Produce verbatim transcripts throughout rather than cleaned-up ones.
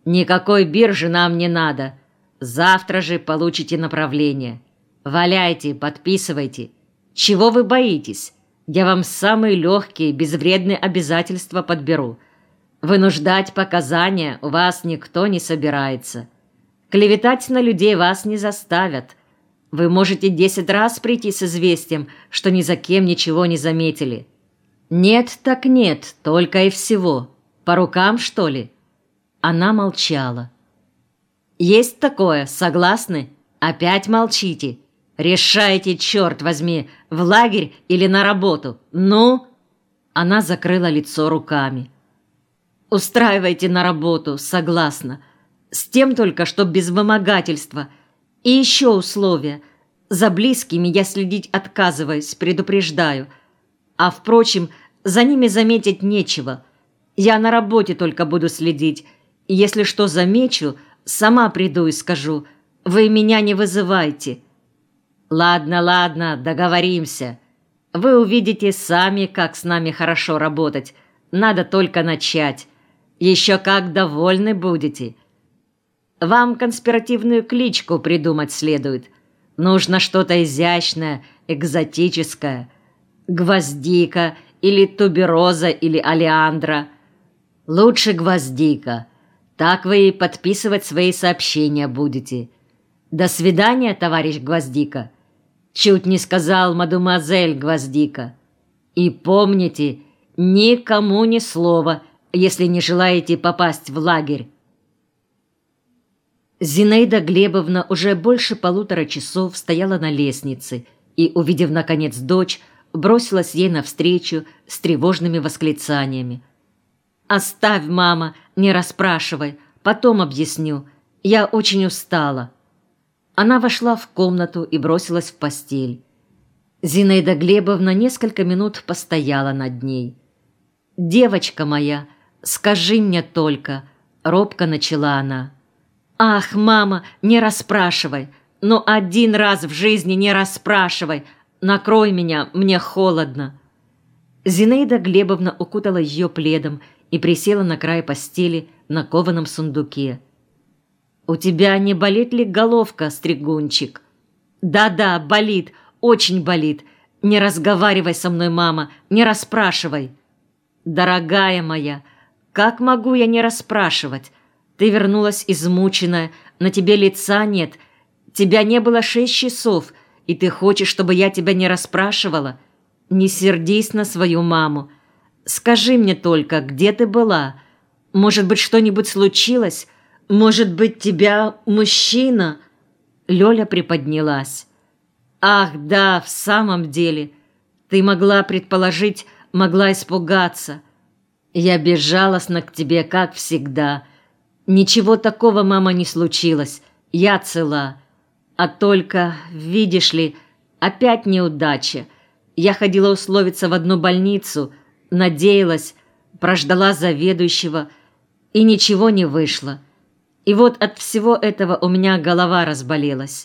Никакой биржи нам не надо. Завтра же получите направление. Валяйте, подписывайте. Чего вы боитесь? Я вам самые легкие, безвредные обязательства подберу. Вынуждать показания у вас никто не собирается. Клеветать на людей вас не заставят. Вы можете десять раз прийти с известием, что ни за кем ничего не заметили. Нет так нет, только и всего. По рукам, что ли?» Она молчала. «Есть такое, согласны? Опять молчите. Решайте, черт возьми, в лагерь или на работу. Ну?» Она закрыла лицо руками. «Устраивайте на работу, согласна. С тем только, что без вымогательства. И еще условия. За близкими я следить отказываюсь, предупреждаю. А, впрочем, за ними заметить нечего. Я на работе только буду следить. И если что замечу, сама приду и скажу. Вы меня не вызывайте». «Ладно, ладно, договоримся. Вы увидите сами, как с нами хорошо работать. Надо только начать. Еще как довольны будете. Вам конспиративную кличку придумать следует. Нужно что-то изящное, экзотическое. Гвоздика или тубероза или алиандра. Лучше гвоздика. Так вы и подписывать свои сообщения будете. До свидания, товарищ Гвоздика. Чуть не сказал мадемуазель Гвоздика. И помните, никому ни слова, если не желаете попасть в лагерь». Зинаида Глебовна уже больше полутора часов стояла на лестнице и, увидев, наконец, дочь, бросилась ей навстречу с тревожными восклицаниями. «Оставь, мама, не расспрашивай, потом объясню. Я очень устала». Она вошла в комнату и бросилась в постель. Зинаида Глебовна несколько минут постояла над ней. «Девочка моя, скажи мне только», — робко начала она. «Ах, мама, не расспрашивай, но один раз в жизни не расспрашивай, накрой меня, мне холодно». Зинаида Глебовна укутала ее пледом и присела на край постели на кованом сундуке. «У тебя не болит ли головка, Стригунчик?» «Да-да, болит, очень болит. Не разговаривай со мной, мама, не расспрашивай». «Дорогая моя, как могу я не расспрашивать? Ты вернулась измученная, на тебе лица нет. Тебя не было шесть часов, и ты хочешь, чтобы я тебя не расспрашивала? Не сердись на свою маму. Скажи мне только, где ты была? Может быть, что-нибудь случилось? Может быть, тебя мужчина?» Лёля приподнялась. «Ах, да, в самом деле. Ты могла предположить, могла испугаться. Я безжалостна к тебе, как всегда. Ничего такого, мама, не случилось. Я цела. А только, видишь ли, опять неудача. Я ходила условиться в одну больницу, надеялась, прождала заведующего, и ничего не вышло. И вот от всего этого у меня голова разболелась».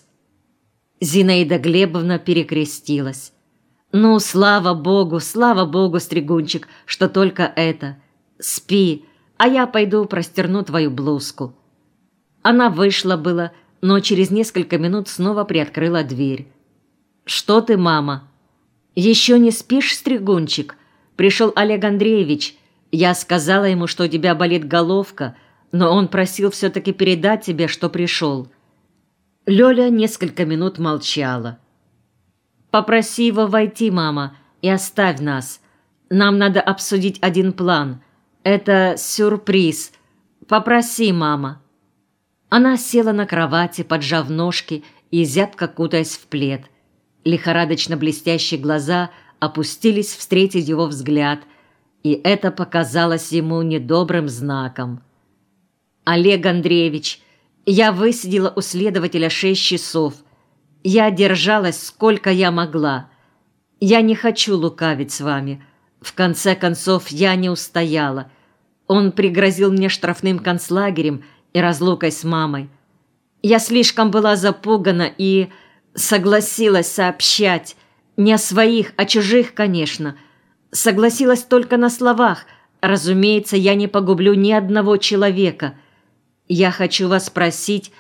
Зинаида Глебовна перекрестилась. «Ну, слава Богу, слава Богу, Стригунчик, что только это. Спи, а я пойду простерну твою блузку». Она вышла было, но через несколько минут снова приоткрыла дверь. «Что ты, мама?» «Еще не спишь, Стригунчик? Пришел Олег Андреевич. Я сказала ему, что у тебя болит головка, но он просил все-таки передать тебе, что пришел». Лёля несколько минут молчала. «Попроси его войти, мама, и оставь нас. Нам надо обсудить один план. Это сюрприз. Попроси, мама». Она села на кровати, поджав ножки и зябко кутаясь в плед. Лихорадочно блестящие глаза опустились встретить его взгляд, и это показалось ему недобрым знаком. «Олег Андреевич, я высидела у следователя шесть часов. Я держалась, сколько я могла. Я не хочу лукавить с вами. В конце концов, я не устояла. Он пригрозил мне штрафным концлагерем и разлукой с мамой. Я слишком была запугана и согласилась сообщать. Не о своих, о чужих, конечно. Согласилась только на словах. Разумеется, я не погублю ни одного человека. «Я хочу вас спросить,